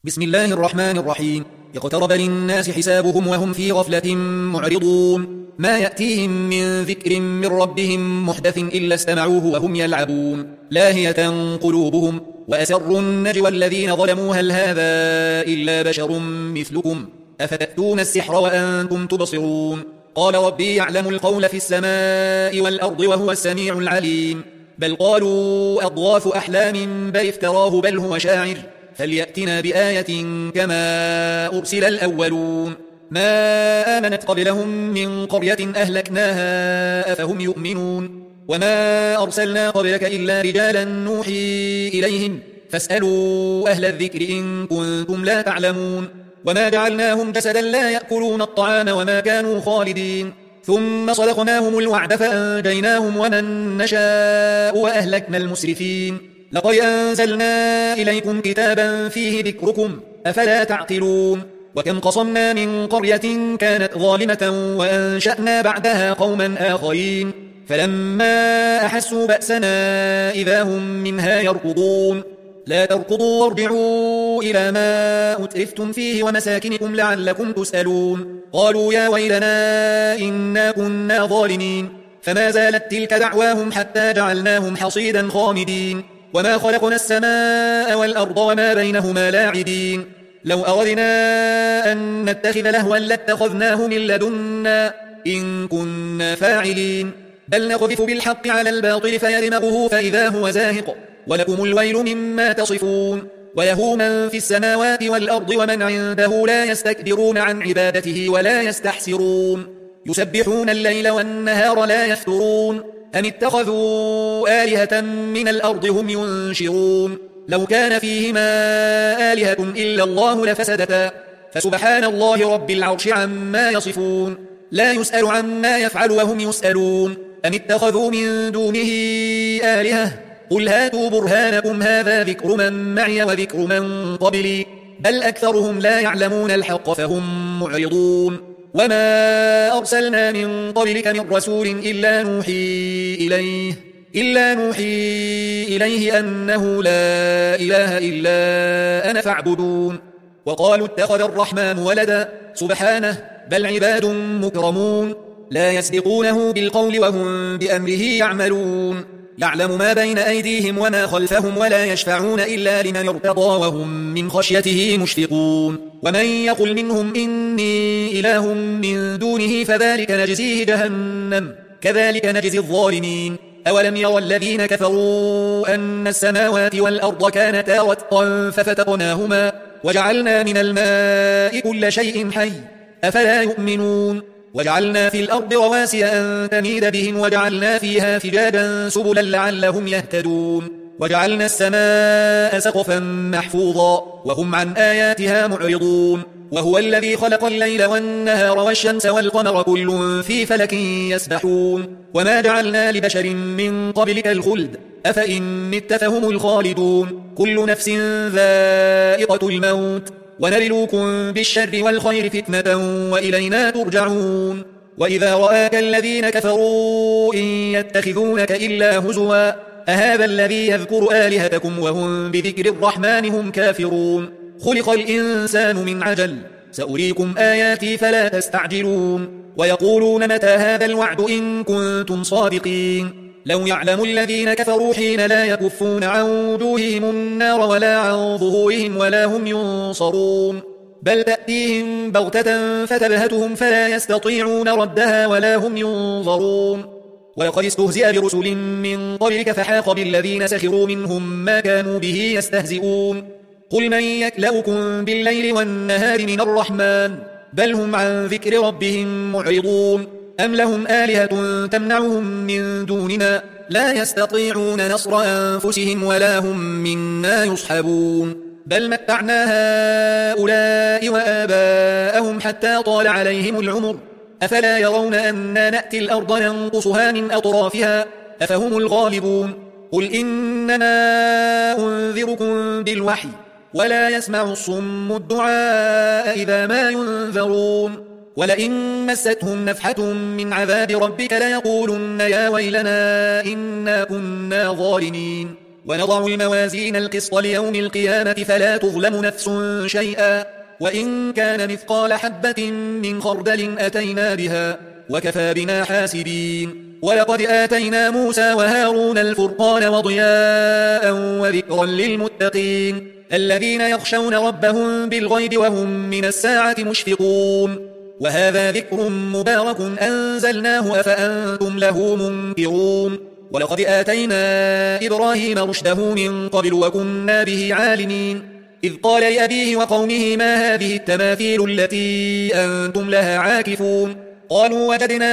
بسم الله الرحمن الرحيم. اقترب للناس حسابهم وهم في غفلة معرضون. ما يأتيهم من ذكر من ربهم محدث إلا استمعوه وهم يلعبون لاهية قلوبهم وأسروا النجوى الذين ظلموا هل هذا إلا بشر مثلكم أفتأتون السحر وأنتم تبصرون. قال ربي يعلم القول في السماء والأرض وهو السميع العليم. بل قالوا أضغاث أحلام بل افتراه بل هو شاعر فليأتنا بآية كما أرسل الأولون. ما آمنت قبلهم من قرية أهلكناها أفهم يؤمنون. وما أرسلنا قبلك إلا رجالا نوحي إليهم فاسألوا أهل الذكر إن كنتم لا تعلمون. وما جعلناهم جسدا لا يأكلون الطعام وما كانوا خالدين ثم صدقناهم الوعد فأنجيناهم ومن نشاء وأهلكنا المسرفين. لقد أنزلنا إليكم كتابا فيه ذكركم أفلا تعقلون. وكم قصمنا من قرية كانت ظالمة وأنشأنا بعدها قوما آخرين فلما أحسوا بأسنا إذا هم منها يركضون. لا تركضوا وارجعوا إلى ما أترفتم فيه ومساكنكم لعلكم تسألون. قالوا يا ويلنا إنا كنا ظالمين فما زالت تلك دعواهم حتى جعلناهم حصيدا خامدين. وما خلقنا السماء والأرض وما بينهما لاعبين. لو أردنا أن نتخذ لهوا لاتخذناه من لدنا إن كنا فاعلين. بل نقذف بالحق على الباطل فيدمغه فإذا هو زاهق ولكم الويل مما تصفون. وله من في السماوات والأرض ومن عنده لا يستكبرون عن عبادته ولا يستحسرون. يسبحون الليل والنهار لا يفترون. أم اتخذوا آلهة من الأرض هم ينشرون. لو كان فيهما آلهة إلا الله لفسدتا فسبحان الله رب العرش عما يصفون. لا يسأل عما يفعل وهم يسألون. أم اتخذوا من دونه آلهة قل هاتوا برهانكم هذا ذكر من معي وذكر من قبلي بل أكثرهم لا يعلمون الحق فهم معرضون. وما أرسلنا من قبلك من رسول إلا نوحي إليه أنه لا إله إلا أنا فاعبدون. وقالوا اتخذ الرحمن ولدا سبحانه بل عباد مكرمون لا يسبقونه بالقول وهم بأمره يعملون. يعلم ما بين أيديهم وما خلفهم ولا يشفعون إلا لمن ارتضى وهم من خشيته مشفقون. ومن يقل منهم إني إله من دونه فذلك نجزيه جهنم كذلك نجزي الظالمين. أولم يرى الذين كفروا أن السماوات والأرض كانتا رتقا ففتقناهما وجعلنا من الماء كل شيء حي أفلا يؤمنون. وجعلنا في الأرض رواسي أن تميد بهم وجعلنا فيها فجاجا سبلا لعلهم يهتدون. وجعلنا السماء سقفا محفوظا وهم عن آياتها معرضون. وهو الذي خلق الليل والنهار والشمس والقمر كل في فلك يسبحون. وما جعلنا لبشر من قبلك الخلد أفإن مت فهم الخالدون. كل نفس ذائقة الموت ونبلوكم بالشر والخير فتنة وإلينا ترجعون. وإذا رآك الذين كفروا إن يتخذونك إلا هزوا أهذا الذي يذكر آلهتكم وهم بذكر الرحمن هم كافرون. خلق الإنسان من عجل سأريكم آياتي فلا تستعجلون. ويقولون متى هذا الوعد إن كنتم صادقين. لو يعلم الذين كفروا حين لا يكفون عن وجوههم النار ولا عن ظهورهم ولا هم ينصرون. بل تأتيهم بغتة فتبهتهم فلا يستطيعون ردها ولا هم ينظرون. ولقد استهزئ برسل من قبلك فحاق بالذين سخروا منهم ما كانوا به يستهزئون. قل من يكلؤكم بالليل والنهار من الرحمن بل هم عن ذكر ربهم معرضون. أم لهم آلهة تمنعهم من دوننا لا يستطيعون نصر أنفسهم ولا هم منا يصحبون. بل متعنا هؤلاء وآباءهم حتى طال عليهم العمر أفلا يرون أنا نأتي الأرض ننقصها من أطرافها أفهم الغالبون. قل إنما أنذركم بالوحي ولا يسمع الصم الدعاء إذا ما ينذرون. ولئن مستهم نفحة من عذاب ربك ليقولن يا ويلنا إنا كنا ظالمين. ونضع الموازين القسط ليوم القيامة فلا تظلم نفس شيئا وإن كان مثقال حبة من خردل أتينا بها وكفى بنا حاسبين ولقد آتينا موسى وهارون الفرقان وضياء وذكرا للمتقين الذين يخشون ربهم بالغيب وهم من الساعة مشفقون وهذا ذكر مبارك أنزلناه أفأنتم له منكرون ولقد آتينا إبراهيم رشده من قبل وكنا به عالمين إذ قال لأبيه وقومه ما هذه التماثيل التي أنتم لها عاكفون قالوا وجدنا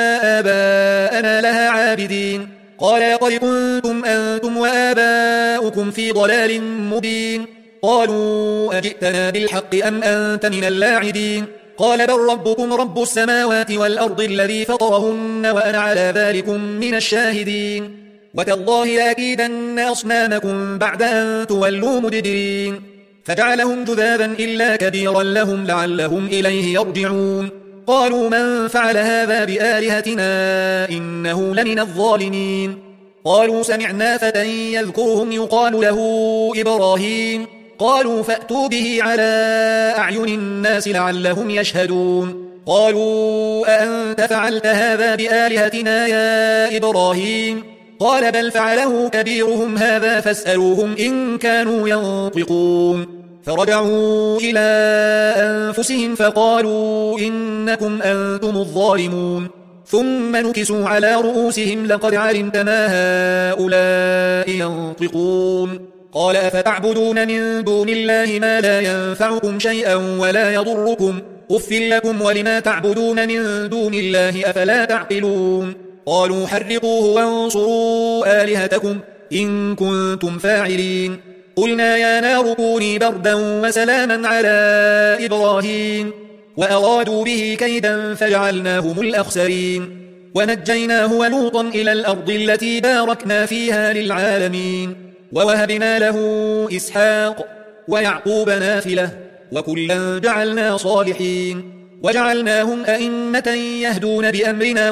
آباءنا لها عابدين قال لقد كنتم أنتم وآباؤكم في ضلال مبين قالوا أجئتنا بالحق أم أنت من اللاعبين قال بل ربكم رب السماوات والأرض الذي فطرهن وأنا على ذلكم من الشاهدين وتالله لأكيدن أصنامكم بعد أن تولوا مدبرين فجعلهم جذابا إلا كبيرا لهم لعلهم إليه يرجعون قالوا من فعل هذا بآلهتنا إنه لمن الظالمين قالوا سمعنا فتى يذكرهم يقال له إبراهيم قالوا فأتوا به على أعين الناس لعلهم يشهدون قالوا أأنت فعلت هذا بآلهتنا يا إبراهيم قال بل فعله كبيرهم هذا فاسألوهم إن كانوا ينطقون فرجعوا إلى أنفسهم فقالوا إنكم أنتم الظالمون ثم نكسوا على رؤوسهم لقد علمت ما هؤلاء ينطقون قال أفتعبدون من دون الله ما لا ينفعكم شيئا ولا يضركم أف لكم ولما تعبدون من دون الله أفلا تعقلون قالوا حرقوه وانصروا آلهتكم إن كنتم فاعلين قلنا يا نار كوني بردا وسلاما على إبراهيم وأرادوا به كيدا فجعلناهم الأخسرين ونجيناه ولوطا إلى الأرض التي باركنا فيها للعالمين ووهبنا له إسحاق ويعقوب نافلة وكلا جعلنا صالحين وجعلناهم أئمة يهدون بأمرنا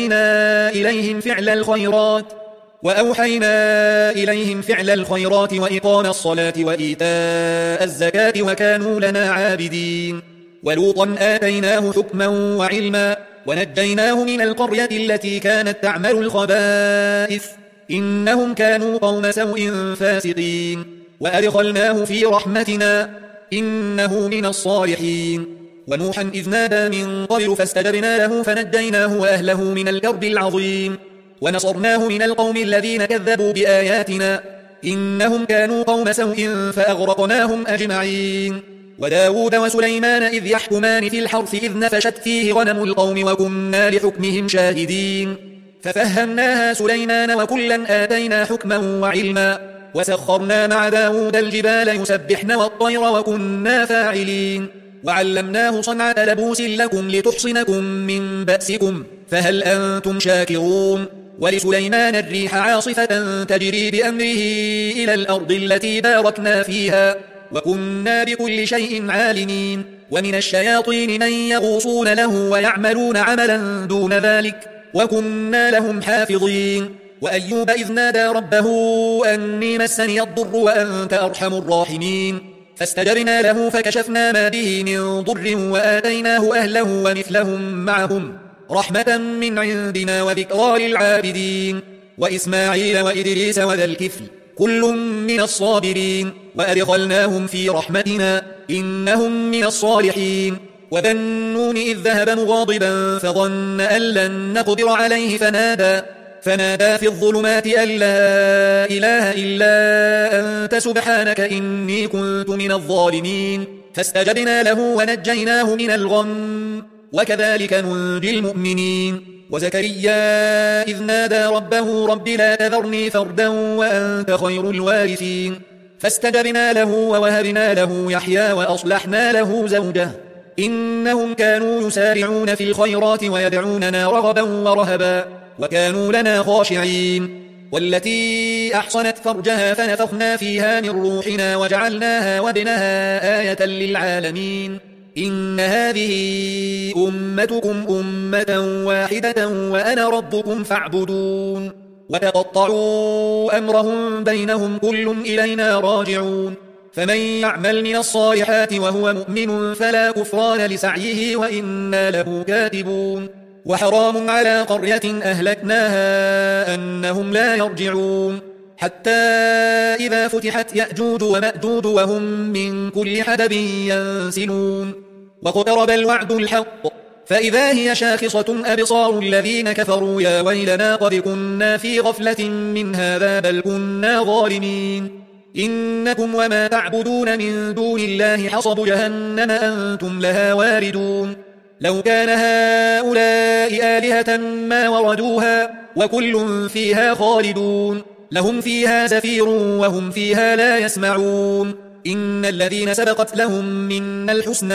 وأوحينا إليهم فعل الخيرات وإقام الصلاة وإيتاء الزكاة وكانوا لنا عابدين ولوطا آتيناه حكما وعلما ونجيناه من القرية التي كانت تعمل الخبائث إنهم كانوا قوم سوء فاسقين وأدخلناه في رحمتنا إنه من الصالحين ونوحا إذ نادى من قبل فاستجبنا له فنجيناه وأهله من الكرب العظيم ونصرناه من القوم الذين كذبوا بآياتنا إنهم كانوا قوم سوء فأغرقناهم أجمعين وداود وسليمان إذ يحكمان في الحرث إذ نفشت فيه غنم القوم وكنا لحكمهم شاهدين ففهمناها سليمان وكلا آتينا حكما وعلما وسخرنا مع داود الجبال يسبحن والطير وكنا فاعلين وعلمناه صنعة لبوس لكم لتحصنكم من بأسكم فهل أنتم شاكرون ولسليمان الريح عاصفة تجري بأمره إلى الأرض التي باركنا فيها وكنا بكل شيء عالمين ومن الشياطين من يغوصون له ويعملون عملا دون ذلك وكنا لهم حافظين وأيوب إذ نادى ربه أني مسني الضر وأنت أرحم الراحمين فاستجبنا له فكشفنا ما به من ضر وآتيناه أهله ومثلهم معهم رحمة من عندنا وذكرى للعابدين وإسماعيل وإدريس وذا الكفل كل من الصابرين وأدخلناهم في رحمتنا إنهم من الصالحين وذا النون إذ ذهب مغاضبا فظن أن لن نقدر عليه فنادى في الظلمات أن لا إله إلا أنت سبحانك إني كنت من الظالمين فاستجبنا له ونجيناه من الغم وكذلك ننجي المؤمنين وزكريا إذ نادى ربه رب لا تذرني فردا وأنت خير الوارثين فاستجبنا له ووهبنا له يحيى وأصلحنا له زوجه إنهم كانوا يسارعون في الخيرات ويدعوننا رغبا ورهبا وكانوا لنا خاشعين والتي أحصنت فرجها فنفخنا فيها من روحنا وجعلناها وابنها آية للعالمين إن هذه أمتكم أمة واحدة وأنا ربكم فاعبدون وتقطعوا أمرهم بينهم كل إلينا راجعون فمن يعمل من الصالحات وهو مؤمن فلا كفران لسعيه وإنا له كاتبون وحرام على قرية أهلكناها أنهم لا يرجعون حتى إذا فتحت يأجوج ومأجوج وهم من كل حدب ينسلون واقترب الوعد الحق فإذا هي شاخصة أبصار الذين كفروا يا ويلنا قد كنا في غفلة من هذا بل كنا ظالمين إنكم وما تعبدون من دون الله حصب جهنم أنتم لها واردون لو كان هؤلاء آلهة ما وردوها وكل فيها خالدون لهم فيها زفير وهم فيها لا يسمعون إن الذين سبقت لهم من الحسنى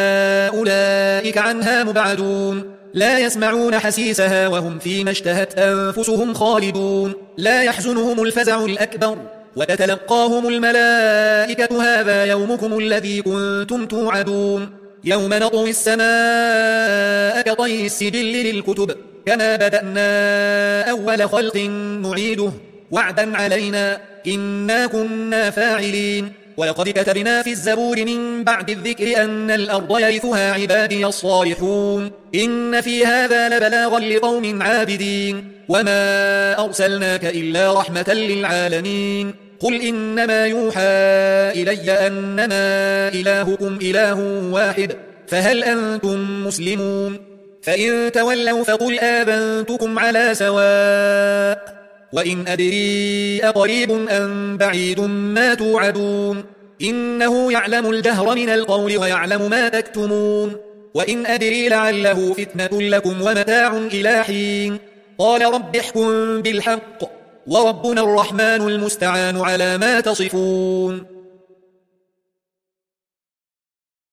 أولئك عنها مبعدون لا يسمعون حسيسها وهم فيما اشتهت أنفسهم خالدون لا يحزنهم الفزع الأكبر وتتلقاهم الملائكة هذا يومكم الذي كنتم توعدون يوم نطوي السماء كطي السجل للكتب كما بدأنا أول خلق نعيده وعدا علينا إنا كنا فاعلين ولقد كتبنا في الزبور من بعد الذكر أن الأرض يرثها عبادي الصالحون إن في هذا لبلاغا لقوم عابدين وما أرسلناك إلا رحمة للعالمين قل إنما يوحى إلي أنما إلهكم إله واحد فهل أنتم مسلمون فإن تولوا فقل آذنتكم على سواء وإن أدري أقريب أم بعيد ما توعدون إنه يعلم الجهر من القول ويعلم ما تكتمون وإن أدري لعله فتنة لكم ومتاع إلى حين قال رب احكم بالحق وربنا الرحمن المستعان على ما تصفون